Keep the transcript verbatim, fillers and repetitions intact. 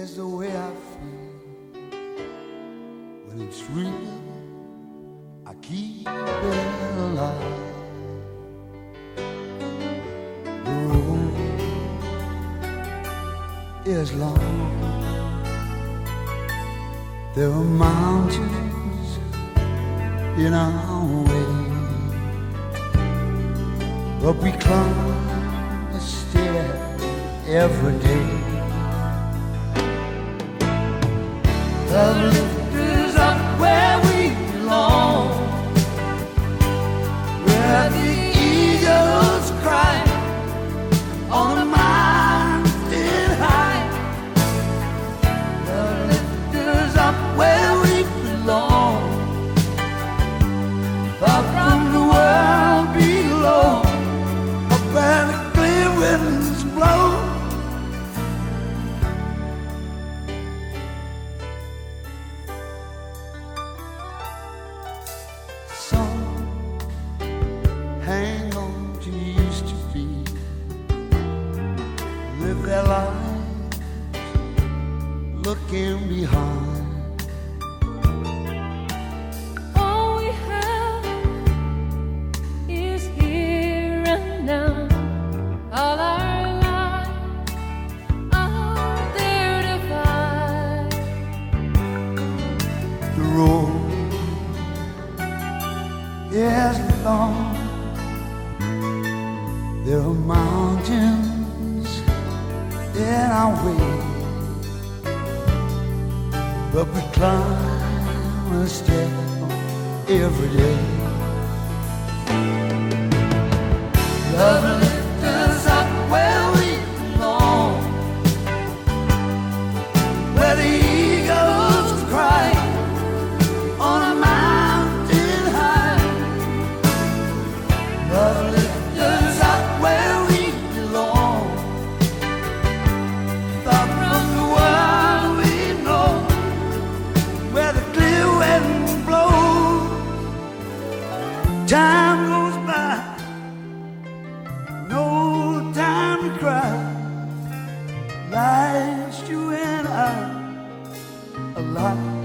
is the way I feel. When it's real, I keep it alive. The road is long. There are mountains in our way, but we climb a stair every day. Love lift us up where we belong, where the eagles cry on a mountain high. Love lift us up where we belong, far from the world below, up where the clear winds blow. Hang on to used to be, live their lives looking behind. All we have is here and now. All our lives are there to find. The road is long. There are mountains in our way, but we climb a step every day. Love lifts us up where we belong, where the eagles cry on a mountain high. Love lifts time goes by, no time to cry. Life's you and I alive.